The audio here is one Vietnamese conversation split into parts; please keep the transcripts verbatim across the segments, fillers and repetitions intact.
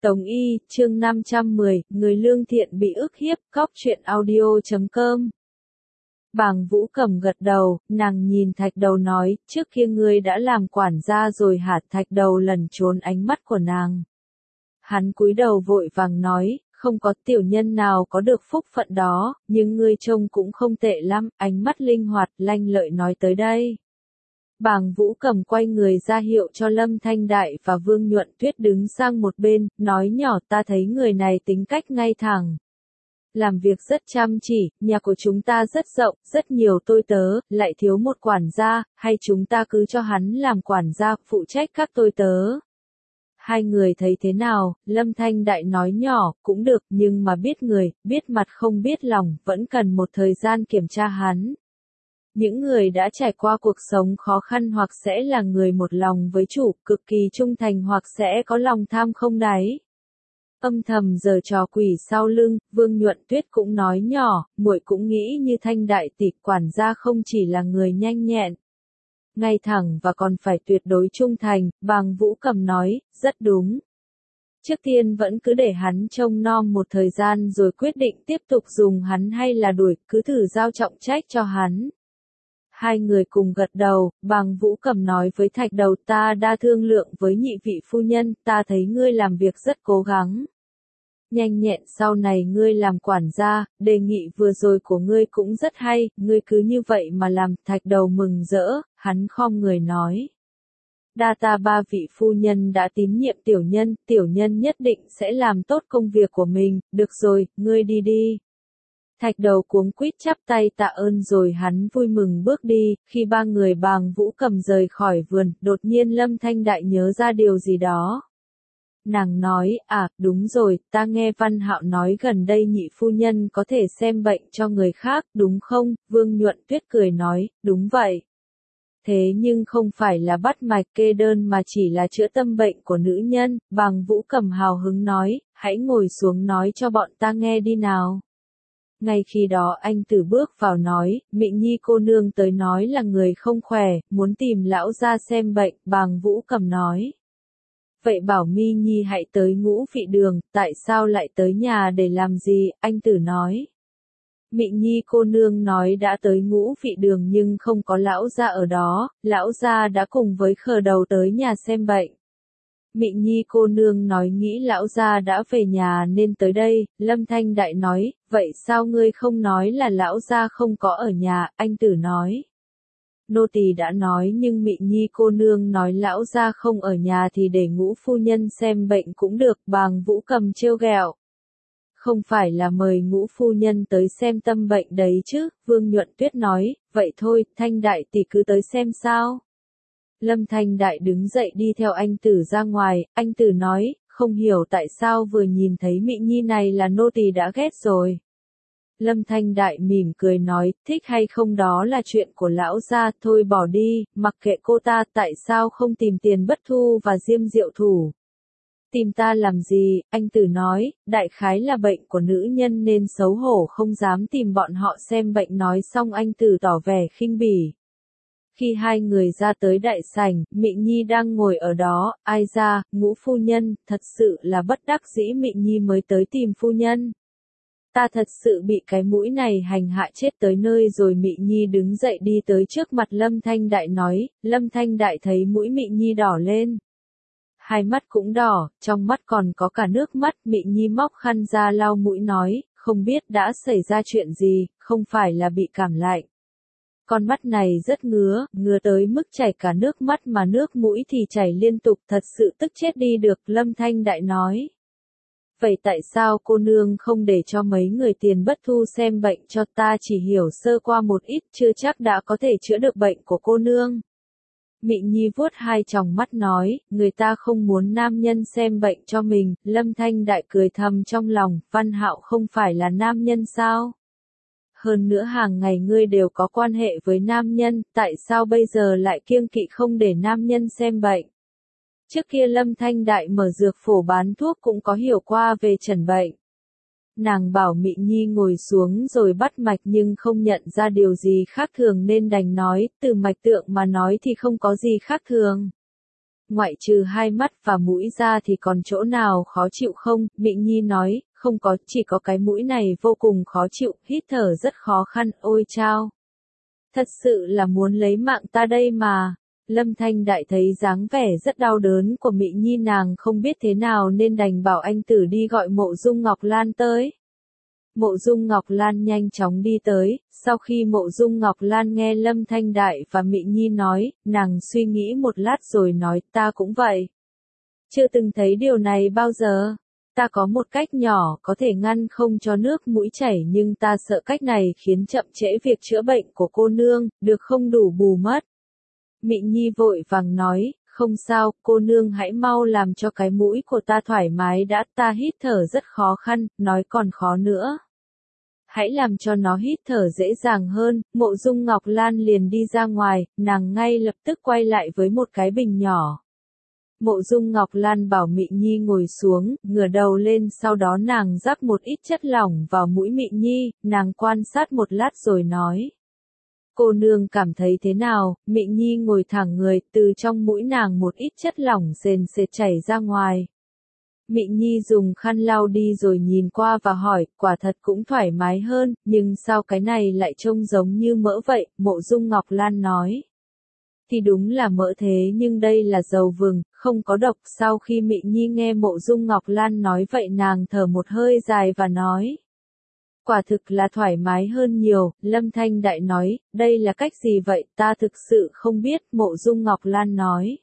Tống Y, chương năm trăm mười, người lương thiện bị ức hiếp, cóc truyện audio chấm com. Bàng Vũ Cầm gật đầu, nàng nhìn Thạch Đầu nói, trước kia ngươi đã làm quản gia rồi hả? Thạch Đầu lẩn trốn ánh mắt của nàng. Hắn cúi đầu vội vàng nói, không có tiểu nhân nào có được phúc phận đó, nhưng ngươi trông cũng không tệ lắm, ánh mắt linh hoạt, lanh lợi nói tới đây. Bàng Vũ Cầm quay người ra hiệu cho Lâm Thanh Đại và Vương Nhuận Tuyết đứng sang một bên, nói nhỏ ta thấy người này tính cách ngay thẳng. Làm việc rất chăm chỉ, nhà của chúng ta rất rộng, rất nhiều tôi tớ, lại thiếu một quản gia, hay chúng ta cứ cho hắn làm quản gia, phụ trách các tôi tớ. Hai người thấy thế nào? Lâm Thanh Đại nói nhỏ, cũng được, nhưng mà biết người, biết mặt không biết lòng, vẫn cần một thời gian kiểm tra hắn. Những người đã trải qua cuộc sống khó khăn hoặc sẽ là người một lòng với chủ, cực kỳ trung thành hoặc sẽ có lòng tham không đáy. Âm thầm giở trò quỷ sau lưng, Vương Nhuận Tuyết cũng nói nhỏ, muội cũng nghĩ như Thanh Đại tỷ, quản gia không chỉ là người nhanh nhẹn, ngay thẳng và còn phải tuyệt đối trung thành. Bàng Vũ Cầm nói, rất đúng. Trước tiên vẫn cứ để hắn trông nom một thời gian rồi quyết định tiếp tục dùng hắn hay là đuổi, cứ thử giao trọng trách cho hắn. Hai người cùng gật đầu, Bàng Vũ Cầm nói với Thạch Đầu, ta đã thương lượng với nhị vị phu nhân, ta thấy ngươi làm việc rất cố gắng. Nhanh nhẹn, sau này ngươi làm quản gia, đề nghị vừa rồi của ngươi cũng rất hay, ngươi cứ như vậy mà làm. Thạch Đầu mừng rỡ, hắn khom người nói. Đa ta ba vị phu nhân đã tín nhiệm tiểu nhân, tiểu nhân nhất định sẽ làm tốt công việc của mình, được rồi, ngươi đi đi. Thạch Đầu cuống quýt chắp tay tạ ơn rồi hắn vui mừng bước đi. Khi ba người Bàng Vũ Cầm rời khỏi vườn, đột nhiên Lâm Thanh Đại nhớ ra điều gì đó. Nàng nói, à, đúng rồi, ta nghe Văn Hạo nói gần đây nhị phu nhân có thể xem bệnh cho người khác, đúng không? Vương Nhuận Tuyết cười nói, đúng vậy. Thế nhưng không phải là bắt mạch kê đơn mà chỉ là chữa tâm bệnh của nữ nhân. Bàng Vũ Cầm hào hứng nói, hãy ngồi xuống nói cho bọn ta nghe đi nào. Ngay khi đó anh Tử bước vào nói, Mị Nhi cô nương tới nói là người không khỏe, muốn tìm lão gia xem bệnh. Bàng Vũ Cầm nói. Vậy bảo Mi Nhi hãy tới Ngũ Vị Đường, tại sao lại tới nhà để làm gì? Anh Tử nói. Mị Nhi cô nương nói đã tới Ngũ Vị Đường nhưng không có lão gia ở đó, lão gia đã cùng với Khờ Đầu tới nhà xem bệnh. Mị Nhi cô nương nói nghĩ lão gia đã về nhà nên tới đây. Lâm Thanh Đại nói, vậy sao ngươi không nói là lão gia không có ở nhà? Anh Tử nói. Nô tỳ đã nói nhưng Mị Nhi cô nương nói lão gia không ở nhà thì để Ngũ phu nhân xem bệnh cũng được. Bàng Vũ Cầm trêu ghẹo. Không phải là mời Ngũ phu nhân tới xem tâm bệnh đấy chứ? Vương Nhuận Tuyết nói, vậy thôi, Thanh Đại tỷ cứ tới xem sao? Lâm Thanh Đại đứng dậy đi theo anh Tử ra ngoài. Anh Tử nói, không hiểu tại sao vừa nhìn thấy Mị Nhi này là nô tỳ đã ghét rồi. Lâm Thanh Đại mỉm cười nói, thích hay không đó là chuyện của lão gia, thôi bỏ đi, mặc kệ cô ta, tại sao không tìm Tiền Bất Thu và Diêm Diệu Thủ? Tìm ta làm gì? Anh Tử nói, đại khái là bệnh của nữ nhân nên xấu hổ không dám tìm bọn họ xem bệnh. Nói xong anh Tử tỏ vẻ khinh bỉ. Khi hai người ra tới đại sảnh, Mị Nhi đang ngồi ở đó, ai ra, Ngũ phu nhân, thật sự là bất đắc dĩ Mị Nhi mới tới tìm phu nhân. Ta thật sự bị cái mũi này hành hạ chết tới nơi rồi. Mị Nhi đứng dậy đi tới trước mặt Lâm Thanh Đại nói. Lâm Thanh Đại thấy mũi Mị Nhi đỏ lên. Hai mắt cũng đỏ, trong mắt còn có cả nước mắt. Mị Nhi móc khăn ra lau mũi nói, không biết đã xảy ra chuyện gì, không phải là bị cảm lạnh. Con mắt này rất ngứa, ngứa tới mức chảy cả nước mắt mà nước mũi thì chảy liên tục, thật sự tức chết đi được. Lâm Thanh Đại nói. Vậy tại sao cô nương không để cho mấy người Tiền Bất Thu xem bệnh cho? Ta chỉ hiểu sơ qua một ít, chưa chắc đã có thể chữa được bệnh của cô nương. Mị Nhi vuốt hai tròng mắt nói, người ta không muốn nam nhân xem bệnh cho mình. Lâm Thanh Đại cười thầm trong lòng, Văn Hạo không phải là nam nhân sao? Hơn nữa hàng ngày ngươi đều có quan hệ với nam nhân, tại sao bây giờ lại kiêng kỵ không để nam nhân xem bệnh? Trước kia Lâm Thanh Đại mở dược phổ bán thuốc cũng có hiểu qua về chẩn bệnh. Nàng bảo Mị Nhi ngồi xuống rồi bắt mạch nhưng không nhận ra điều gì khác thường nên đành nói, từ mạch tượng mà nói thì không có gì khác thường. ngoại trừ hai mắt và mũi ra thì còn chỗ nào khó chịu không? Mị Nhi nói, không có, chỉ có cái mũi này vô cùng khó chịu, hít thở rất khó khăn, ôi chao. Thật sự là muốn lấy mạng ta đây mà. Lâm Thanh Đại thấy dáng vẻ rất đau đớn của Mị Nhi, nàng không biết thế nào nên đành bảo anh tử đi gọi Mộ Dung Ngọc Lan tới. Mộ Dung Ngọc Lan nhanh chóng đi tới, sau khi Mộ Dung Ngọc Lan nghe Lâm Thanh Đại và Mị Nhi nói, nàng suy nghĩ một lát rồi nói, ta cũng vậy. Chưa từng thấy điều này bao giờ. Ta có một cách nhỏ có thể ngăn không cho nước mũi chảy, nhưng ta sợ cách này khiến chậm trễ việc chữa bệnh của cô nương, được không đủ bù mất. Mị Nhi vội vàng nói, không sao, cô nương hãy mau làm cho cái mũi của ta thoải mái đã, ta hít thở rất khó khăn, nói còn khó nữa. Hãy làm cho nó hít thở dễ dàng hơn. Mộ Dung Ngọc Lan liền đi ra ngoài, nàng ngay lập tức quay lại với một cái bình nhỏ. Mộ Dung Ngọc Lan bảo Mị Nhi ngồi xuống, ngửa đầu lên, sau đó nàng rắc một ít chất lỏng vào mũi Mị Nhi, nàng quan sát một lát rồi nói. Cô nương cảm thấy thế nào? Mị Nhi ngồi thẳng người, từ trong mũi nàng một ít chất lỏng sền sệt chảy ra ngoài. Mị Nhi dùng khăn lau đi rồi nhìn qua và hỏi, quả thật cũng thoải mái hơn, nhưng sao cái này lại trông giống như mỡ vậy? Mộ Dung Ngọc Lan nói. Thì đúng là mỡ thế nhưng đây là dầu vừng, không có độc. Sau khi Mị Nhi nghe Mộ Dung Ngọc Lan nói vậy nàng thở một hơi dài và nói. Quả thực là thoải mái hơn nhiều. Lâm Thanh Đại nói, đây là cách gì vậy, ta thực sự không biết. Mộ Dung Ngọc Lan nói.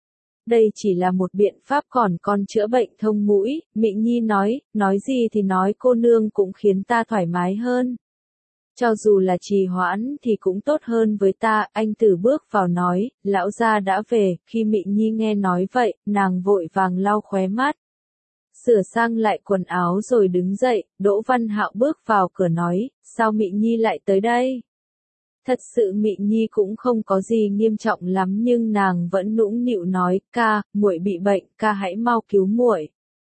Đây chỉ là một biện pháp còn con chữa bệnh thông mũi. Mị Nhi nói, nói gì thì nói, cô nương cũng khiến ta thoải mái hơn. Cho dù là trì hoãn thì cũng tốt hơn với ta. Anh tử bước vào nói, lão gia đã về. Khi Mị Nhi nghe nói vậy, nàng vội vàng lau khóe mắt, sửa sang lại quần áo rồi đứng dậy. Đỗ Văn Hạo bước vào cửa nói, sao Mị Nhi lại tới đây? Thật sự Mị Nhi cũng không có gì nghiêm trọng lắm nhưng nàng vẫn nũng nịu nói, ca, muội bị bệnh, ca hãy mau cứu muội.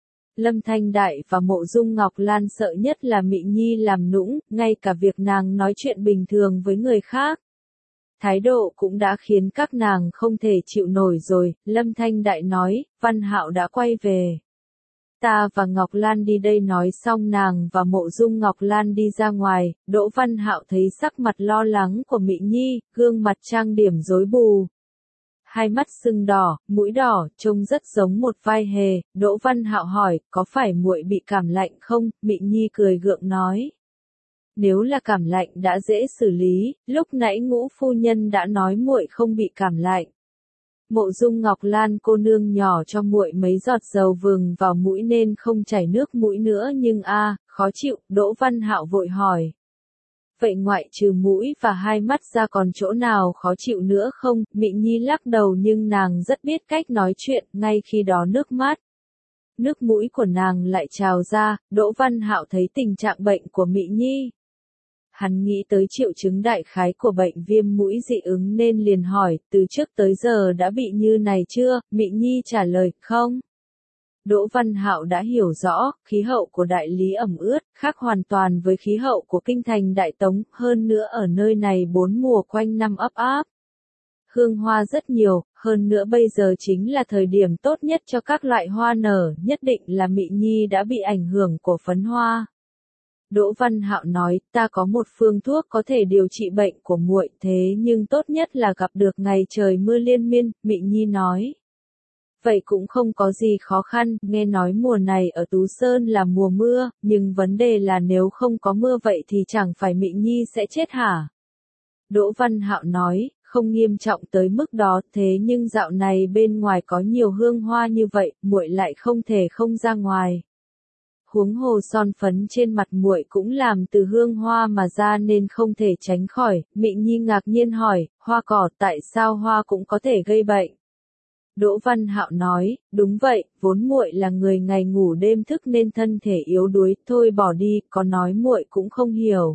Lâm Thanh Đại và Mộ Dung Ngọc Lan sợ nhất là Mị Nhi làm nũng, ngay cả việc nàng nói chuyện bình thường với người khác. Thái độ cũng đã khiến các nàng không thể chịu nổi rồi. Lâm Thanh Đại nói, Văn Hạo đã quay về. Ta và Ngọc Lan đi đây. Nói xong nàng và Mộ Dung Ngọc Lan đi ra ngoài. Đỗ Văn Hạo thấy sắc mặt lo lắng của Mị Nhi, gương mặt trang điểm rối bù, hai mắt sưng đỏ, mũi đỏ, trông rất giống một vai hề. Đỗ Văn Hạo hỏi, có phải muội bị cảm lạnh không? Mị Nhi cười gượng nói. Nếu là cảm lạnh đã dễ xử lý, lúc nãy Ngũ phu nhân đã nói muội không bị cảm lạnh. Mộ Dung Ngọc Lan cô nương nhỏ cho muội mấy giọt dầu vừng vào mũi nên không chảy nước mũi nữa nhưng a, à, khó chịu. Đỗ Văn Hạo vội hỏi. Vậy ngoại trừ mũi và hai mắt ra còn chỗ nào khó chịu nữa không? Mị Nhi lắc đầu nhưng nàng rất biết cách nói chuyện, ngay khi đó nước mắt, nước mũi của nàng lại trào ra. Đỗ Văn Hạo thấy tình trạng bệnh của Mị Nhi, hắn nghĩ tới triệu chứng đại khái của bệnh viêm mũi dị ứng nên liền hỏi, từ trước tới giờ đã bị như này chưa? Mị Nhi trả lời, không. Đỗ Văn Hạo đã hiểu rõ, khí hậu của đại lý ẩm ướt, khác hoàn toàn với khí hậu của kinh thành Đại Tống, hơn nữa ở nơi này bốn mùa quanh năm ấp áp. Hương hoa rất nhiều, hơn nữa bây giờ chính là thời điểm tốt nhất cho các loại hoa nở, nhất định là Mị Nhi đã bị ảnh hưởng của phấn hoa. Đỗ Văn Hạo nói, ta có một phương thuốc có thể điều trị bệnh của muội, thế nhưng tốt nhất là gặp được ngày trời mưa liên miên. Mị Nhi nói. Vậy cũng không có gì khó khăn, nghe nói mùa này ở Tú Sơn là mùa mưa, nhưng vấn đề là nếu không có mưa vậy thì chẳng phải Mị Nhi sẽ chết hả? Đỗ Văn Hạo nói, không nghiêm trọng tới mức đó, thế nhưng dạo này bên ngoài có nhiều hương hoa như vậy, muội lại không thể không ra ngoài. Huống hồ son phấn trên mặt muội cũng làm từ hương hoa mà ra nên không thể tránh khỏi. Mị Nhi ngạc nhiên hỏi, hoa cỏ tại sao hoa cũng có thể gây bệnh? Đỗ Văn Hạo nói, đúng vậy, vốn muội là người ngày ngủ đêm thức nên thân thể yếu đuối, thôi bỏ đi, có nói muội cũng không hiểu.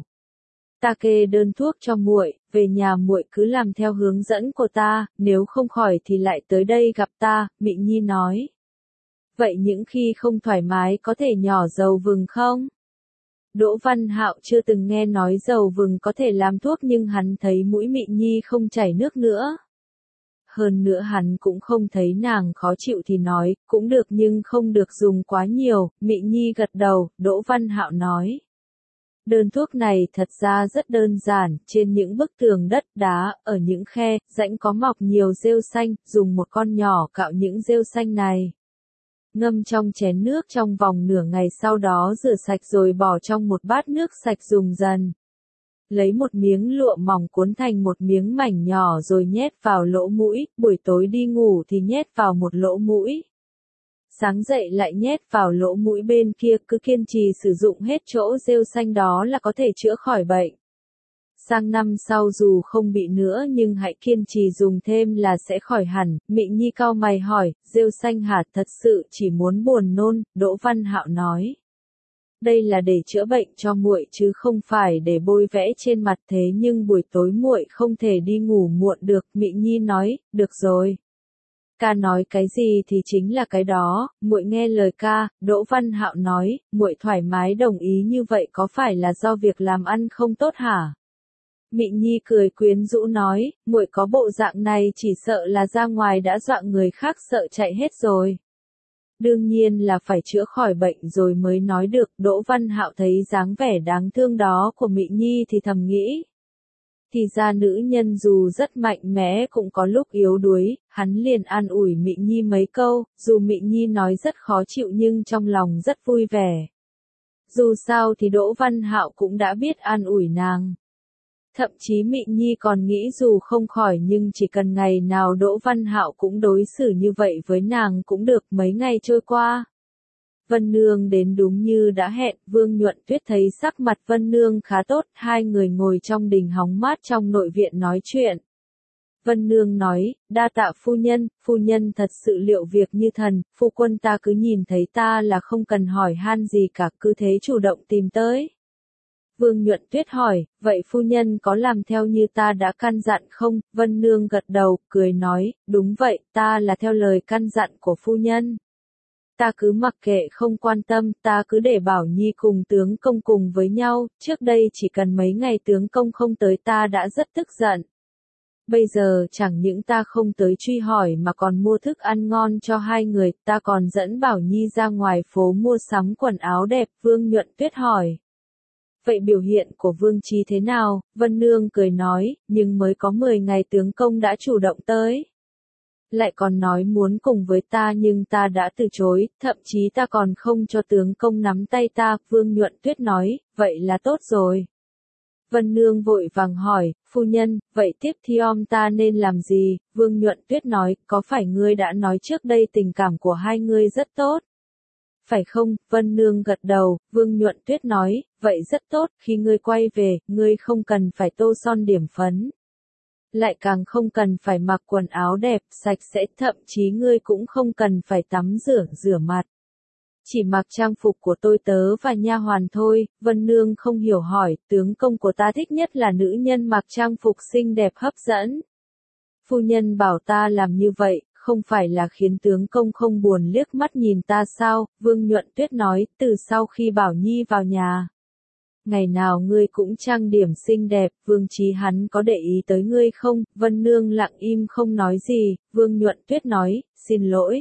Ta kê đơn thuốc cho muội, về nhà muội cứ làm theo hướng dẫn của ta, nếu không khỏi thì lại tới đây gặp ta. Mị Nhi nói. Vậy những khi không thoải mái có thể nhỏ dầu vừng không? Đỗ Văn Hạo chưa từng nghe nói dầu vừng có thể làm thuốc nhưng hắn thấy mũi Mị Nhi không chảy nước nữa. hơn nữa hắn cũng không thấy nàng khó chịu thì nói, cũng được nhưng không được dùng quá nhiều, Mị Nhi gật đầu, Đỗ Văn Hạo nói. Đơn thuốc này thật ra rất đơn giản, trên những bức tường đất đá, ở những khe, rãnh có mọc nhiều rêu xanh, dùng một con nhỏ cạo những rêu xanh này. Ngâm trong chén nước trong vòng nửa ngày sau đó rửa sạch rồi bỏ trong một bát nước sạch dùng dần. Lấy một miếng lụa mỏng cuốn thành một miếng mảnh nhỏ rồi nhét vào lỗ mũi, buổi tối đi ngủ thì nhét vào một lỗ mũi. Sáng dậy lại nhét vào lỗ mũi bên kia, cứ kiên trì sử dụng hết chỗ rêu xanh đó là có thể chữa khỏi bệnh. Sang năm sau dù không bị nữa nhưng hãy kiên trì dùng thêm là sẽ khỏi hẳn. Mị Nhi cau mày hỏi, rêu xanh hả, thật sự chỉ muốn buồn nôn, Đỗ Văn Hạo nói. Đây là để chữa bệnh cho muội chứ không phải để bôi vẽ trên mặt, thế nhưng buổi tối muội không thể đi ngủ muộn được, Mị Nhi nói, được rồi. Ca nói cái gì thì chính là cái đó, muội nghe lời ca. Đỗ Văn Hạo nói, muội thoải mái đồng ý như vậy có phải là do việc làm ăn không tốt hả? Mị Nhi cười quyến rũ nói, muội có bộ dạng này chỉ sợ là ra ngoài đã dọa người khác sợ chạy hết rồi. Đương nhiên là phải chữa khỏi bệnh rồi mới nói được. Đỗ Văn Hạo thấy dáng vẻ đáng thương đó của Mị Nhi thì thầm nghĩ. Thì ra nữ nhân dù rất mạnh mẽ cũng có lúc yếu đuối, hắn liền an ủi Mị Nhi mấy câu, dù Mị Nhi nói rất khó chịu nhưng trong lòng rất vui vẻ. Dù sao thì Đỗ Văn Hạo cũng đã biết an ủi nàng. Thậm chí Mị Nhi còn nghĩ dù không khỏi nhưng chỉ cần ngày nào Đỗ Văn Hạo cũng đối xử như vậy với nàng cũng được. Mấy ngày trôi qua. Vân Nương đến đúng như đã hẹn, Vương Nhuận Tuyết thấy sắc mặt Vân Nương khá tốt, hai người ngồi trong đình hóng mát trong nội viện nói chuyện. Vân Nương nói, đa tạ phu nhân, phu nhân thật sự liệu việc như thần, phu quân ta cứ nhìn thấy ta là không cần hỏi han gì cả, cứ thế chủ động tìm tới. Vương Nhuận Tuyết hỏi, vậy phu nhân có làm theo như ta đã căn dặn không? Vân Nương gật đầu, cười nói, đúng vậy, ta là theo lời căn dặn của phu nhân. Ta cứ mặc kệ không quan tâm, ta cứ để Bảo Nhi cùng tướng công cùng với nhau, trước đây chỉ cần mấy ngày tướng công không tới ta đã rất tức giận. Bây giờ chẳng những ta không tới truy hỏi mà còn mua thức ăn ngon cho hai người, ta còn dẫn Bảo Nhi ra ngoài phố mua sắm quần áo đẹp. Vương Nhuận Tuyết hỏi. Vậy biểu hiện của Vương Trí thế nào? Vân Nương cười nói, nhưng mới có mười ngày tướng công đã chủ động tới. Lại còn nói muốn cùng với ta nhưng ta đã từ chối, thậm chí ta còn không cho tướng công nắm tay ta. Vương Nhuận Tuyết nói, vậy là tốt rồi. Vân Nương vội vàng hỏi, phu nhân, vậy tiếp theo ta nên làm gì? Vương Nhuận Tuyết nói, có phải ngươi đã nói trước đây tình cảm của hai ngươi rất tốt? Phải không? Vân Nương gật đầu. Vương Nhuận Tuyết nói, vậy rất tốt, khi ngươi quay về, ngươi không cần phải tô son điểm phấn. Lại càng không cần phải mặc quần áo đẹp, sạch sẽ, thậm chí ngươi cũng không cần phải tắm rửa, rửa mặt. Chỉ mặc trang phục của tôi tớ và nha hoàn thôi. Vân Nương không hiểu hỏi, tướng công của ta thích nhất là nữ nhân mặc trang phục xinh đẹp hấp dẫn. Phu nhân bảo ta làm như vậy, không phải là khiến tướng công không buồn liếc mắt nhìn ta sao? Vương Nhuận Tuyết nói, từ sau khi Bảo Nhi vào nhà. Ngày nào ngươi cũng trang điểm xinh đẹp, Vương Trí hắn có để ý tới ngươi không? Vân Nương lặng im không nói gì. Vương Nhuận Tuyết nói, xin lỗi.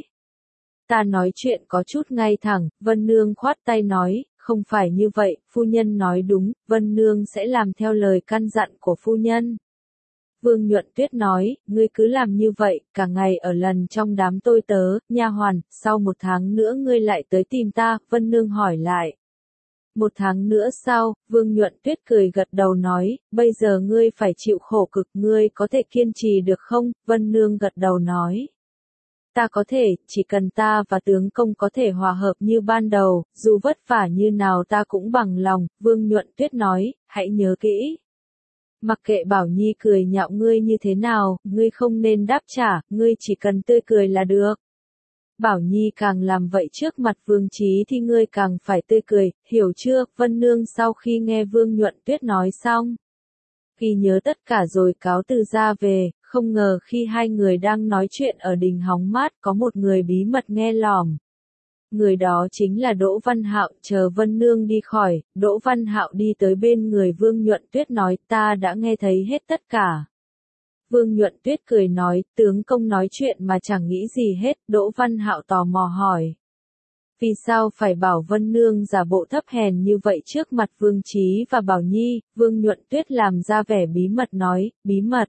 Ta nói chuyện có chút ngay thẳng. Vân Nương khoát tay nói, không phải như vậy, phu nhân nói đúng, Vân Nương sẽ làm theo lời căn dặn của phu nhân. Vương Nhuận Tuyết nói, ngươi cứ làm như vậy, cả ngày ở lần trong đám tôi tớ, nha hoàn, sau một tháng nữa ngươi lại tới tìm ta. Vân Nương hỏi lại. Một tháng nữa sau, Vương Nhuận Tuyết cười gật đầu nói, bây giờ ngươi phải chịu khổ cực, ngươi có thể kiên trì được không? Vân Nương gật đầu nói. Ta có thể, chỉ cần ta và tướng công có thể hòa hợp như ban đầu, dù vất vả như nào ta cũng bằng lòng. Vương Nhuận Tuyết nói, hãy nhớ kỹ. Mặc kệ Bảo Nhi cười nhạo ngươi như thế nào, ngươi không nên đáp trả, ngươi chỉ cần tươi cười là được. Bảo Nhi càng làm vậy trước mặt Vương Trí thì ngươi càng phải tươi cười, hiểu chưa? Vân Nương sau khi nghe Vương Nhuận Tuyết nói xong, ghi nhớ tất cả rồi cáo từ ra về. Không ngờ khi hai người đang nói chuyện ở đình hóng mát có một người bí mật nghe lỏm. Người đó chính là Đỗ Văn Hạo. Chờ Vân Nương đi khỏi, Đỗ Văn Hạo đi tới bên người Vương Nhuận Tuyết nói, ta đã nghe thấy hết tất cả. Vương Nhuận Tuyết cười nói, tướng công nói chuyện mà chẳng nghĩ gì hết, Đỗ Văn Hạo tò mò hỏi. Vì sao phải bảo Vân Nương giả bộ thấp hèn như vậy trước mặt Vương Chí và Bảo Nhi? Vương Nhuận Tuyết làm ra vẻ bí mật nói, bí mật.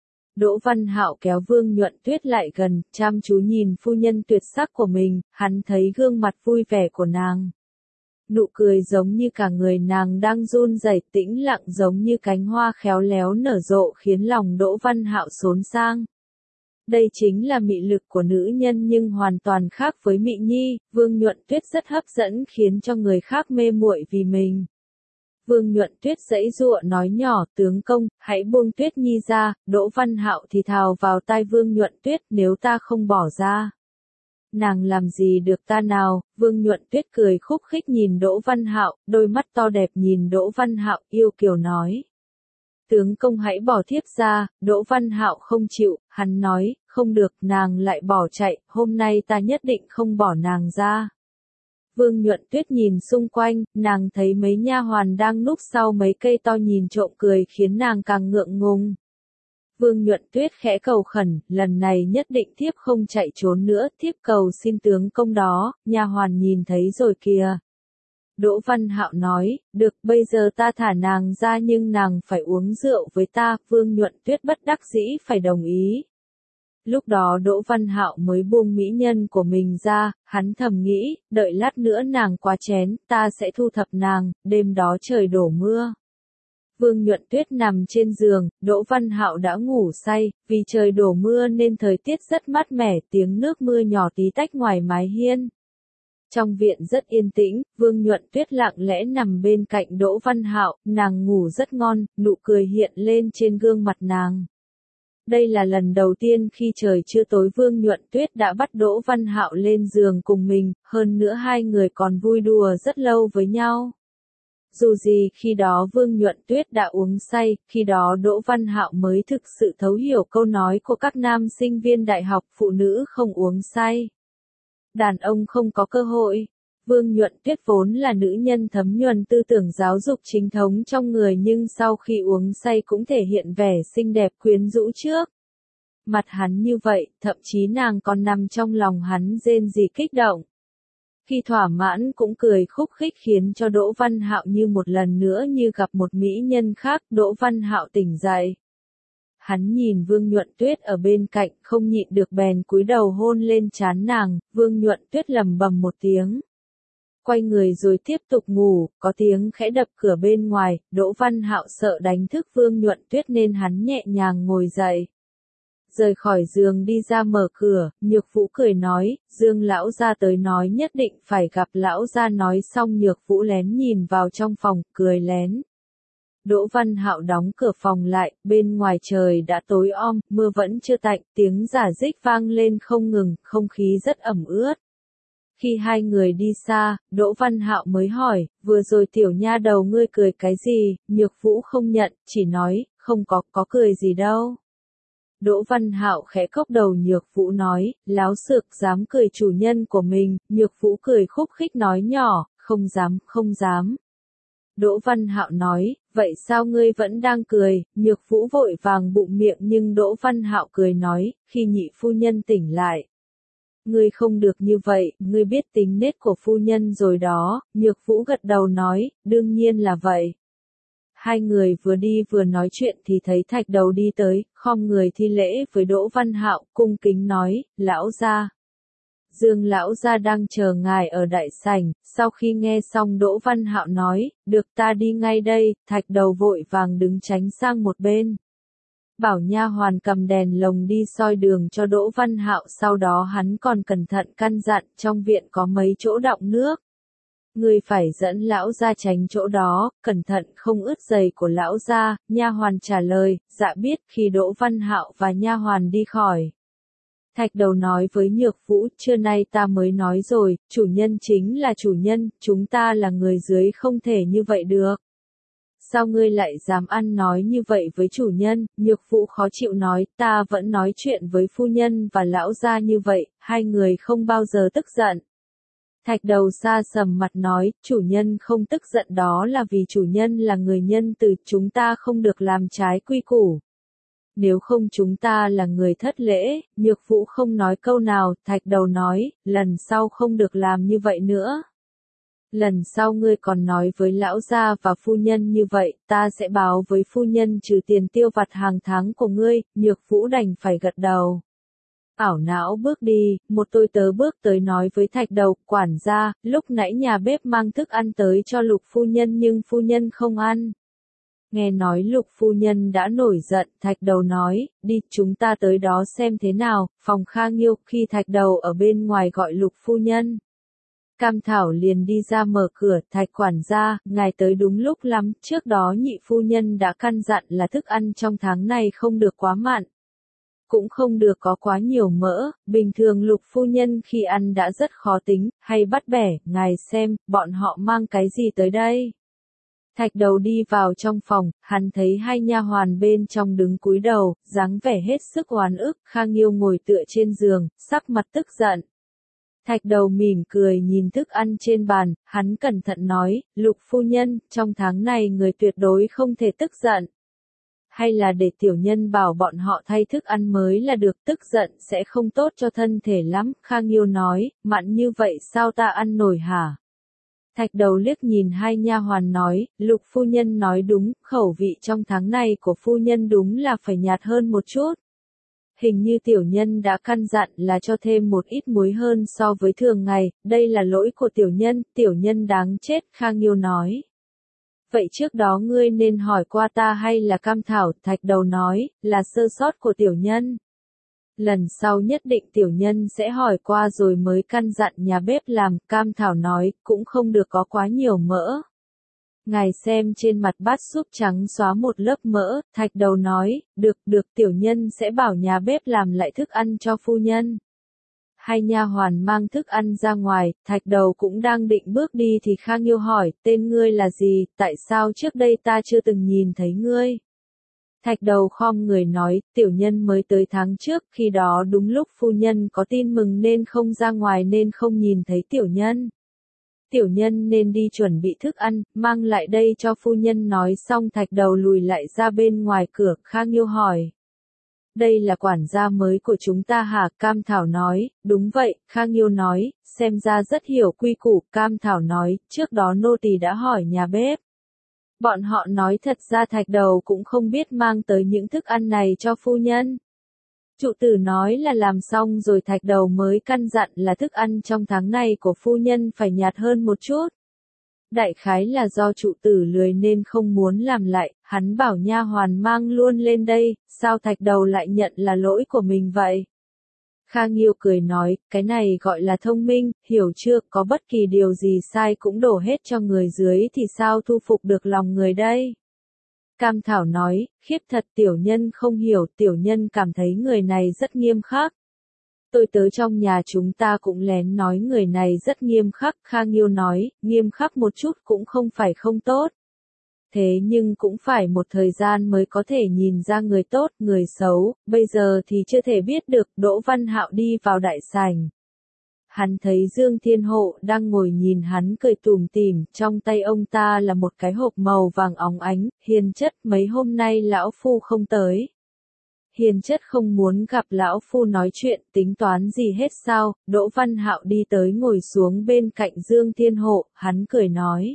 Đỗ Văn Hạo kéo Vương Nhuận Tuyết lại gần, chăm chú nhìn phu nhân tuyệt sắc của mình, hắn thấy gương mặt vui vẻ của nàng. Nụ cười giống như cả người nàng đang run rẩy, tĩnh lặng giống như cánh hoa khéo léo nở rộ khiến lòng Đỗ Văn Hạo xốn sang. Đây chính là mị lực của nữ nhân nhưng hoàn toàn khác với Mị Nhi, Vương Nhuận Tuyết rất hấp dẫn khiến cho người khác mê muội vì mình. Vương Nhuận Tuyết giãy giụa nói nhỏ, tướng công, hãy buông Tuyết Nhi ra, Đỗ Văn Hạo thì thào vào tai Vương Nhuận Tuyết, nếu ta không bỏ ra. Nàng làm gì được ta nào? Vương Nhuận Tuyết cười khúc khích nhìn Đỗ Văn Hạo, đôi mắt to đẹp nhìn Đỗ Văn Hạo, yêu kiều nói. Tướng công hãy bỏ thiếp ra, Đỗ Văn Hạo không chịu, hắn nói, không được, nàng lại bỏ chạy, hôm nay ta nhất định không bỏ nàng ra. Vương Nhuận Tuyết nhìn xung quanh, nàng thấy mấy nha hoàn đang núp sau mấy cây to nhìn trộm cười khiến nàng càng ngượng ngùng. Vương Nhuận Tuyết khẽ cầu khẩn, lần này nhất định thiếp không chạy trốn nữa, thiếp cầu xin tướng công đó, nha hoàn nhìn thấy rồi kìa. Đỗ Văn Hạo nói, được, bây giờ ta thả nàng ra nhưng nàng phải uống rượu với ta, Vương Nhuận Tuyết bất đắc dĩ phải đồng ý. Lúc đó Đỗ Văn Hạo mới buông mỹ nhân của mình ra, hắn thầm nghĩ, đợi lát nữa nàng quá chén, ta sẽ thu thập nàng, đêm đó trời đổ mưa. Vương Nhuận Tuyết nằm trên giường, Đỗ Văn Hạo đã ngủ say, vì trời đổ mưa nên thời tiết rất mát mẻ, tiếng nước mưa nhỏ tí tách ngoài mái hiên. Trong viện rất yên tĩnh, Vương Nhuận Tuyết lặng lẽ nằm bên cạnh Đỗ Văn Hạo, nàng ngủ rất ngon, nụ cười hiện lên trên gương mặt nàng. Đây là lần đầu tiên khi trời chưa tối Vương Nhuận Tuyết đã bắt Đỗ Văn Hạo lên giường cùng mình, hơn nữa hai người còn vui đùa rất lâu với nhau. Dù gì khi đó Vương Nhuận Tuyết đã uống say, khi đó Đỗ Văn Hạo mới thực sự thấu hiểu câu nói của các nam sinh viên đại học, phụ nữ không uống say. Đàn ông không có cơ hội. Vương Nhuận Tuyết vốn là nữ nhân thấm nhuần tư tưởng giáo dục chính thống trong người nhưng sau khi uống say cũng thể hiện vẻ xinh đẹp quyến rũ trước mặt hắn như vậy, thậm chí nàng còn nằm trong lòng hắn rên rỉ kích động. Khi thỏa mãn cũng cười khúc khích khiến cho Đỗ Văn Hạo như một lần nữa như gặp một mỹ nhân khác, Đỗ Văn Hạo tỉnh dậy. Hắn nhìn Vương Nhuận Tuyết ở bên cạnh, không nhịn được bèn cúi đầu hôn lên trán nàng, Vương Nhuận Tuyết lầm bầm một tiếng. Quay người rồi tiếp tục ngủ, có tiếng khẽ đập cửa bên ngoài, Đỗ Văn Hạo sợ đánh thức Vương Nhuận Tuyết nên hắn nhẹ nhàng ngồi dậy. Rời khỏi giường đi ra mở cửa, Nhược Vũ cười nói, Dương lão gia tới nói nhất định phải gặp lão gia, nói xong Nhược Vũ lén nhìn vào trong phòng, cười lén. Đỗ Văn Hạo đóng cửa phòng lại, bên ngoài trời đã tối om, mưa vẫn chưa tạnh, tiếng rả rích vang lên không ngừng, không khí rất ẩm ướt. Khi hai người đi xa, Đỗ Văn Hạo mới hỏi, vừa rồi tiểu nha đầu ngươi cười cái gì? Nhược Vũ không nhận, chỉ nói, không có, có cười gì đâu. Đỗ Văn Hạo khẽ cốc đầu, Nhược Vũ nói, láo xược, dám cười chủ nhân của mình. Nhược Vũ cười khúc khích nói nhỏ, không dám, không dám. Đỗ Văn Hạo nói, vậy sao ngươi vẫn đang cười? Nhược Vũ vội vàng bụng miệng nhưng Đỗ Văn Hạo cười nói, khi nhị phu nhân tỉnh lại. Ngươi không được như vậy, ngươi biết tính nết của phu nhân rồi đó. Nhược Vũ gật đầu nói, đương nhiên là vậy. Hai người vừa đi vừa nói chuyện thì thấy Thạch Đầu đi tới, khom người thi lễ với Đỗ Văn Hạo, cung kính nói, lão gia. Dương lão gia đang chờ ngài ở đại sảnh. Sau khi nghe xong Đỗ Văn Hạo nói, được, ta đi ngay đây, Thạch Đầu vội vàng đứng tránh sang một bên. Bảo nha hoàn cầm đèn lồng đi soi đường cho Đỗ Văn Hạo, sau đó hắn còn cẩn thận căn dặn, trong viện có mấy chỗ đọng nước. Ngươi phải dẫn lão gia tránh chỗ đó, cẩn thận không ướt giày của lão gia. Nha hoàn trả lời, dạ biết. Khi Đỗ Văn Hạo và nha hoàn đi khỏi, Thạch Đầu nói với Nhược Vũ, trưa nay ta mới nói rồi, chủ nhân chính là chủ nhân, chúng ta là người dưới không thể như vậy được. Sao ngươi lại dám ăn nói như vậy với chủ nhân? Nhược Vũ khó chịu nói, ta vẫn nói chuyện với phu nhân và lão gia như vậy, hai người không bao giờ tức giận. Thạch Đầu xa sầm mặt nói, chủ nhân không tức giận đó là vì chủ nhân là người nhân từ, chúng ta không được làm trái quy củ. nếu không chúng ta là người thất lễ. Nhược Vũ không nói câu nào, Thạch Đầu nói, lần sau không được làm như vậy nữa. Lần sau ngươi còn nói với lão gia và phu nhân như vậy, ta sẽ báo với phu nhân trừ tiền tiêu vặt hàng tháng của ngươi. Nhược Vũ đành phải gật đầu. Ảo não bước đi, một tôi tớ bước tới nói với Thạch Đầu, quản gia, lúc nãy nhà bếp mang thức ăn tới cho Lục phu nhân nhưng phu nhân không ăn. Nghe nói Lục phu nhân đã nổi giận, Thạch Đầu nói, đi, chúng ta tới đó xem thế nào. Phòng Kha Nghiêu, khi Thạch Đầu ở bên ngoài gọi Lục phu nhân, Cam Thảo liền đi ra mở cửa. Thạch quản gia, ngài tới đúng lúc lắm, trước đó nhị phu nhân đã căn dặn là thức ăn trong tháng này không được quá mặn, cũng không được có quá nhiều mỡ. Bình thường Lục phu nhân khi ăn đã rất khó tính, hay bắt bẻ. Ngài xem, bọn họ mang cái gì tới đây? Thạch Đầu đi vào trong phòng, hắn thấy hai nha hoàn bên trong đứng cúi đầu, dáng vẻ hết sức oán ức. Kha Nghiêu ngồi tựa trên giường, sắc mặt tức giận. Thạch Đầu mỉm cười nhìn thức ăn trên bàn, hắn cẩn thận nói, Lục phu nhân, trong tháng này người tuyệt đối không thể tức giận. Hay là để tiểu nhân bảo bọn họ thay thức ăn mới là được, tức giận sẽ không tốt cho thân thể lắm. Kha Nghiêu nói, mặn như vậy sao ta ăn nổi hả? Thạch Đầu liếc nhìn hai nha hoàn nói, Lục phu nhân nói đúng, khẩu vị trong tháng này của phu nhân đúng là phải nhạt hơn một chút. Hình như tiểu nhân đã căn dặn là cho thêm một ít muối hơn so với thường ngày, đây là lỗi của tiểu nhân, tiểu nhân đáng chết. Kha Nghiêu nói. Vậy trước đó ngươi nên hỏi qua ta hay là Cam Thảo? Thạch Đầu nói, là sơ sót của tiểu nhân. Lần sau nhất định tiểu nhân sẽ hỏi qua rồi mới căn dặn nhà bếp làm. Cam Thảo nói, cũng không được có quá nhiều mỡ. Ngài xem trên mặt bát súp trắng xóa một lớp mỡ. Thạch Đầu nói, được, được, tiểu nhân sẽ bảo nhà bếp làm lại thức ăn cho phu nhân. Hai nha hoàn mang thức ăn ra ngoài, Thạch Đầu cũng đang định bước đi thì Kha Nghiêu hỏi, tên ngươi là gì, tại sao trước đây ta chưa từng nhìn thấy ngươi? Thạch Đầu khom người nói, tiểu nhân mới tới tháng trước, khi đó đúng lúc phu nhân có tin mừng nên không ra ngoài nên không nhìn thấy tiểu nhân. Tiểu nhân nên đi chuẩn bị thức ăn, mang lại đây cho phu nhân. Nói xong Thạch Đầu lùi lại ra bên ngoài cửa. Kha Nghiêu hỏi, đây là quản gia mới của chúng ta hả? Cam Thảo nói, đúng vậy. Kha Nghiêu nói, xem ra rất hiểu quy củ. Cam Thảo nói, trước đó nô tỳ đã hỏi nhà bếp. Bọn họ nói thật ra Thạch Đầu cũng không biết mang tới những thức ăn này cho phu nhân. Trụ tử nói là làm xong rồi Thạch Đầu mới căn dặn là thức ăn trong tháng này của phu nhân phải nhạt hơn một chút. Đại khái là do trụ tử lười nên không muốn làm lại, hắn bảo nha hoàn mang luôn lên đây, sao Thạch Đầu lại nhận là lỗi của mình vậy? Kha Nghiêu cười nói, cái này gọi là thông minh, hiểu chưa, có bất kỳ điều gì sai cũng đổ hết cho người dưới thì sao thu phục được lòng người đây? Cam Thảo nói, khiếp thật, tiểu nhân không hiểu, tiểu nhân cảm thấy người này rất nghiêm khắc. Tôi tới trong nhà chúng ta cũng lén nói người này rất nghiêm khắc. Kha Nghiêu nói, nghiêm khắc một chút cũng không phải không tốt. Thế nhưng cũng phải một thời gian mới có thể nhìn ra người tốt, người xấu, bây giờ thì chưa thể biết được. Đỗ Văn Hạo đi vào đại sảnh. Hắn thấy Dương Thiên Hộ đang ngồi nhìn hắn cười tủm tỉm, trong tay ông ta là một cái hộp màu vàng óng ánh. Hiền chất, mấy hôm nay lão phu không tới. Hiền chất không muốn gặp lão phu nói chuyện, tính toán gì hết sao? Đỗ Văn Hạo đi tới ngồi xuống bên cạnh Dương Thiên Hộ, hắn cười nói.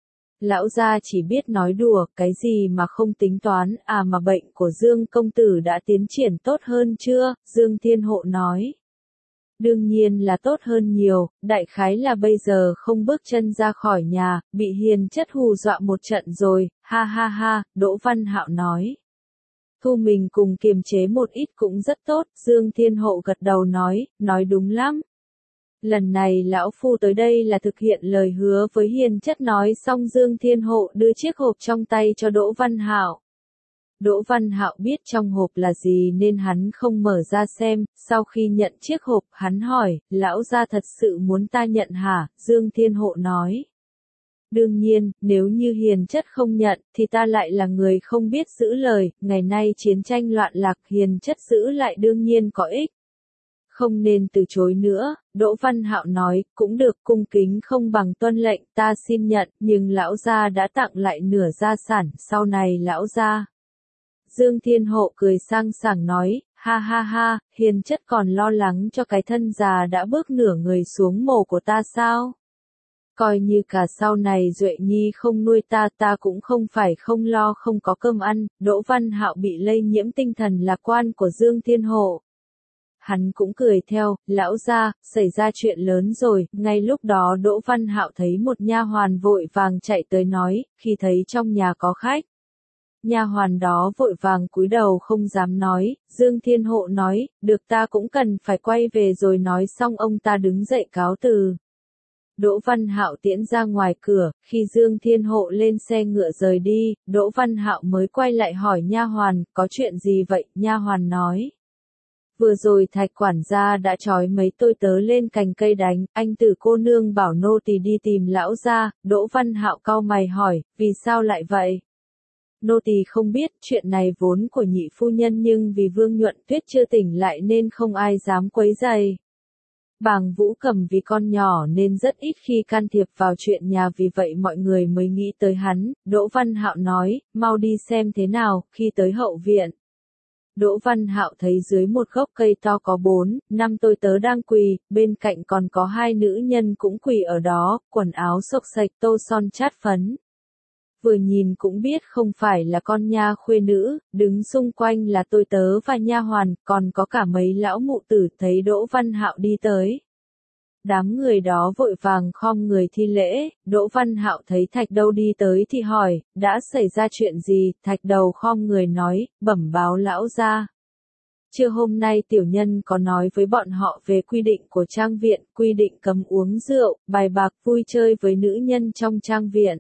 Lão gia chỉ biết nói đùa, cái gì mà không tính toán, à mà bệnh của Dương công tử đã tiến triển tốt hơn chưa? Dương Thiên Hộ nói. Đương nhiên là tốt hơn nhiều, đại khái là bây giờ không bước chân ra khỏi nhà, bị hiền chất hù dọa một trận rồi, ha ha ha. Đỗ Văn Hạo nói. Thu mình cùng kiềm chế một ít cũng rất tốt. Dương Thiên Hộ gật đầu nói, nói đúng lắm. Lần này lão phu tới đây là thực hiện lời hứa với hiền chất. Nói xong Dương Thiên Hộ đưa chiếc hộp trong tay cho Đỗ Văn Hạo. Đỗ Văn Hạo biết trong hộp là gì nên hắn không mở ra xem, sau khi nhận chiếc hộp, hắn hỏi, lão gia thật sự muốn ta nhận hả? Dương Thiên Hộ nói. Đương nhiên, nếu như hiền chất không nhận, thì ta lại là người không biết giữ lời, ngày nay chiến tranh loạn lạc, hiền chất giữ lại đương nhiên có ích. Không nên từ chối nữa. Đỗ Văn Hạo nói, cũng được, cung kính không bằng tuân lệnh, ta xin nhận, nhưng lão gia đã tặng lại nửa gia sản, sau này lão gia Dương Thiên Hộ cười sang sảng nói, ha ha ha, hiền chất còn lo lắng cho cái thân già đã bước nửa người xuống mồ của ta sao? Coi như cả sau này Duệ Nhi không nuôi ta, ta cũng không phải không lo không có cơm ăn. Đỗ Văn Hạo bị lây nhiễm tinh thần lạc quan của Dương Thiên Hộ. Hắn cũng cười theo, lão gia, xảy ra chuyện lớn rồi. Ngay lúc đó Đỗ Văn Hạo thấy một nha hoàn vội vàng chạy tới nói, khi thấy trong nhà có khách. Nha hoàn đó vội vàng cúi đầu không dám nói. Dương Thiên Hộ nói, được, ta cũng cần phải quay về rồi. Nói xong ông ta đứng dậy cáo từ. Đỗ Văn Hạo tiễn ra ngoài cửa, khi Dương Thiên Hộ lên xe ngựa rời đi, Đỗ Văn Hạo mới quay lại hỏi nha hoàn, có chuyện gì vậy? Nha hoàn nói, vừa rồi Thạch quản gia đã trói mấy tôi tớ lên cành cây đánh, anh Tử cô nương bảo nô tỳ đi tìm lão gia. Đỗ Văn Hạo cau mày hỏi, vì sao lại vậy? Nô tỳ không biết, chuyện này vốn của nhị phu nhân nhưng vì Vương Nhuận Tuyết chưa tỉnh lại nên không ai dám quấy rầy. Bàng Vũ Cầm vì con nhỏ nên rất ít khi can thiệp vào chuyện nhà, vì vậy mọi người mới nghĩ tới hắn. Đỗ Văn Hạo nói, mau đi xem thế nào. Khi tới hậu viện, Đỗ Văn Hạo thấy dưới một gốc cây to có bốn, năm tôi tớ đang quỳ, bên cạnh còn có hai nữ nhân cũng quỳ ở đó, quần áo xộc xệch, tô son chát phấn. Vừa nhìn cũng biết không phải là con nha khuê nữ, đứng xung quanh là tôi tớ và nha hoàn, còn có cả mấy lão mụ tử. Thấy Đỗ Văn Hạo đi tới, đám người đó vội vàng khom người thi lễ. Đỗ Văn Hạo thấy Thạch Đầu đi tới thì hỏi, đã xảy ra chuyện gì? Thạch Đầu khom người nói, bẩm báo lão gia. Trưa hôm nay tiểu nhân có nói với bọn họ về quy định của trang viện, quy định cấm uống rượu, bài bạc, vui chơi với nữ nhân trong trang viện.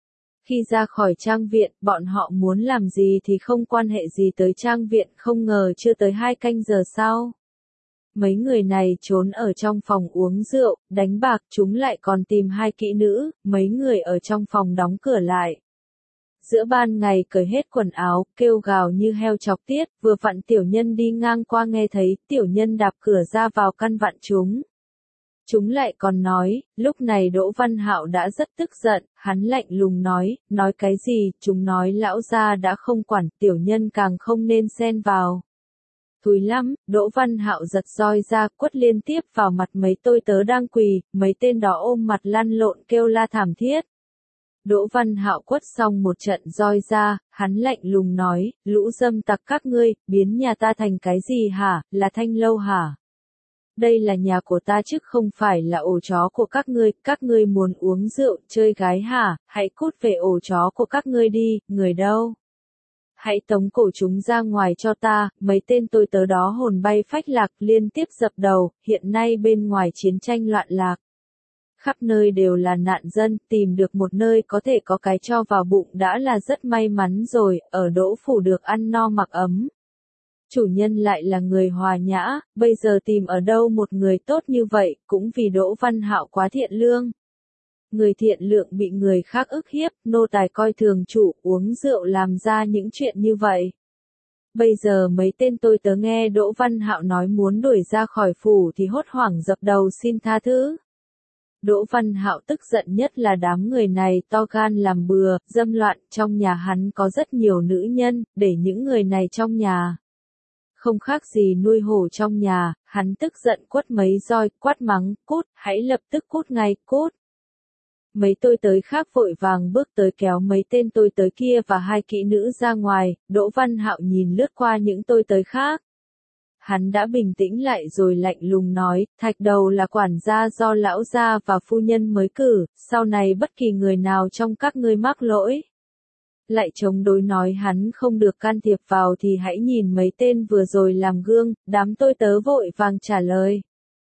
Khi ra khỏi trang viện, bọn họ muốn làm gì thì không quan hệ gì tới trang viện. Không ngờ chưa tới hai canh giờ sau, mấy người này trốn ở trong phòng uống rượu, đánh bạc, chúng lại còn tìm hai kỹ nữ. Mấy người ở trong phòng đóng cửa lại. Giữa ban ngày cởi hết quần áo, kêu gào như heo chọc tiết, vừa vặn tiểu nhân đi ngang qua nghe thấy, tiểu nhân đạp cửa ra vào căn vặn chúng. Chúng lại còn nói, lúc này Đỗ Văn Hạo đã rất tức giận, hắn lạnh lùng nói, nói cái gì? Chúng nói lão gia đã không quản, tiểu nhân càng không nên xen vào. Thúi lắm. Đỗ Văn Hạo giật roi ra, quất liên tiếp vào mặt mấy tôi tớ đang quỳ, mấy tên đó ôm mặt lăn lộn kêu la thảm thiết. Đỗ Văn Hạo quất xong một trận roi ra, hắn lạnh lùng nói, lũ dâm tặc các ngươi, biến nhà ta thành cái gì hả? Là thanh lâu hả? Đây là nhà của ta chứ không phải là ổ chó của các ngươi. Các ngươi muốn uống rượu, chơi gái hả? Hãy cút về ổ chó của các ngươi đi. Người đâu? Hãy tống cổ chúng ra ngoài cho ta. Mấy tên tôi tớ đó hồn bay phách lạc, liên tiếp dập đầu. Hiện nay bên ngoài chiến tranh loạn lạc, khắp nơi đều là nạn dân, tìm được một nơi có thể có cái cho vào bụng đã là rất may mắn rồi. Ở Đỗ phủ được ăn no mặc ấm, chủ nhân lại là người hòa nhã, bây giờ tìm ở đâu một người tốt như vậy? Cũng vì Đỗ Văn Hạo quá thiện lương. Người thiện lượng bị người khác ức hiếp, nô tài coi thường chủ, uống rượu làm ra những chuyện như vậy. Bây giờ mấy tên tôi tớ nghe Đỗ Văn Hạo nói muốn đuổi ra khỏi phủ thì hốt hoảng dập đầu xin tha thứ. Đỗ Văn Hạo tức giận nhất là đám người này to gan làm bừa, dâm loạn. Trong nhà hắn có rất nhiều nữ nhân, để những người này trong nhà không khác gì nuôi hổ trong nhà. Hắn tức giận quất mấy roi, quát mắng, cút, hãy lập tức cút ngay, cút. Mấy tôi tới khác vội vàng bước tới kéo mấy tên tôi tới kia và hai kỹ nữ ra ngoài. Đỗ Văn Hạo nhìn lướt qua những tôi tới khác, hắn đã bình tĩnh lại rồi lạnh lùng nói, Thạch Đầu là quản gia do lão gia và phu nhân mới cử, sau này bất kỳ người nào trong các ngươi mắc lỗi, lại chống đối nói hắn không được can thiệp vào thì hãy nhìn mấy tên vừa rồi làm gương. Đám tôi tớ vội vàng trả lời.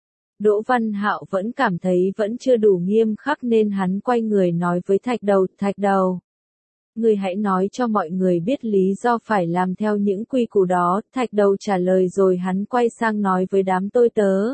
Đỗ Văn Hạo vẫn cảm thấy vẫn chưa đủ nghiêm khắc nên hắn quay người nói với Thạch Đầu, Thạch Đầu, ngươi hãy nói cho mọi người biết lý do phải làm theo những quy củ đó. Thạch Đầu trả lời rồi hắn quay sang nói với đám tôi tớ,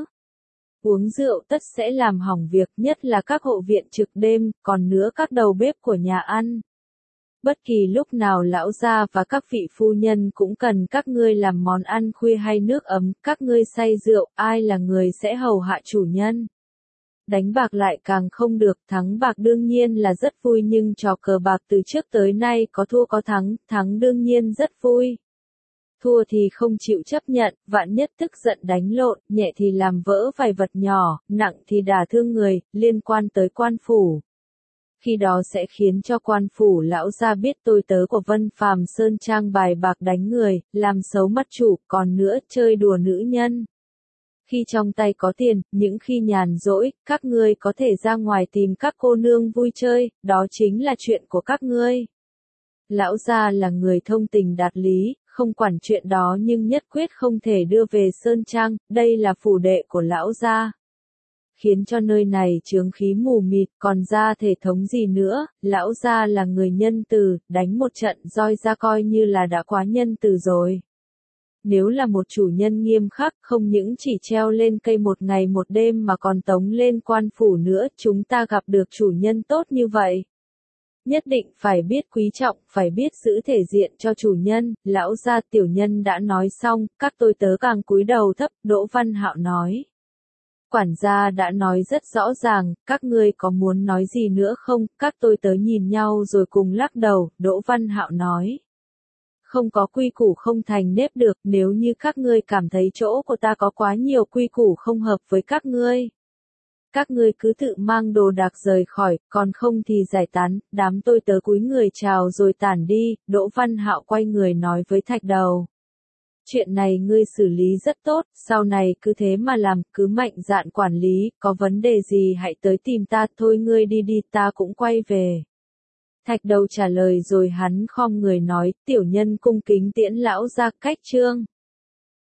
uống rượu tất sẽ làm hỏng việc, nhất là các hộ viện trực đêm, còn nữa các đầu bếp của nhà ăn. Bất kỳ lúc nào lão gia và các vị phu nhân cũng cần các ngươi làm món ăn khuya hay nước ấm. Các ngươi say rượu, ai là người sẽ hầu hạ chủ nhân? Đánh bạc lại càng không được. Thắng bạc đương nhiên là rất vui nhưng trò cờ bạc từ trước tới nay có thua có thắng, thắng đương nhiên rất vui. thua thì không chịu chấp nhận, vạn nhất tức giận đánh lộn, nhẹ thì làm vỡ vài vật nhỏ, nặng thì đả thương người, liên quan tới quan phủ. Khi đó sẽ khiến cho quan phủ lão gia biết tôi tớ của Vân Phàm Sơn Trang bài bạc đánh người, làm xấu mắt chủ, còn nữa chơi đùa nữ nhân. Khi trong tay có tiền, những khi nhàn rỗi, các ngươi có thể ra ngoài tìm các cô nương vui chơi, đó chính là chuyện của các ngươi. Lão gia là người thông tình đạt lý, không quản chuyện đó nhưng nhất quyết không thể đưa về Sơn Trang, đây là phủ đệ của lão gia. Khiến cho nơi này chướng khí mù mịt, còn ra thể thống gì nữa, lão gia là người nhân từ, đánh một trận roi ra coi như là đã quá nhân từ rồi. Nếu là một chủ nhân nghiêm khắc, không những chỉ treo lên cây một ngày một đêm mà còn tống lên quan phủ nữa, chúng ta gặp được chủ nhân tốt như vậy. Nhất định phải biết quý trọng, phải biết giữ thể diện cho chủ nhân, lão gia tiểu nhân đã nói xong, các tôi tớ càng cúi đầu thấp, Đỗ Văn Hạo nói. Quản gia đã nói rất rõ ràng, các ngươi có muốn nói gì nữa không, các tôi tớ nhìn nhau rồi cùng lắc đầu, Đỗ Văn Hạo nói. Không có quy củ không thành nếp được, nếu như các ngươi cảm thấy chỗ của ta có quá nhiều quy củ không hợp với các ngươi. Các ngươi cứ tự mang đồ đạc rời khỏi, còn không thì giải tán, đám tôi tớ cúi người chào rồi tản đi, Đỗ Văn Hạo quay người nói với Thạch Đầu. Chuyện này ngươi xử lý rất tốt, sau này cứ thế mà làm, cứ mạnh dạn quản lý, có vấn đề gì hãy tới tìm ta, thôi ngươi đi đi, ta cũng quay về. Thạch Đầu trả lời rồi hắn khom người nói, tiểu nhân cung kính tiễn lão ra cách trương.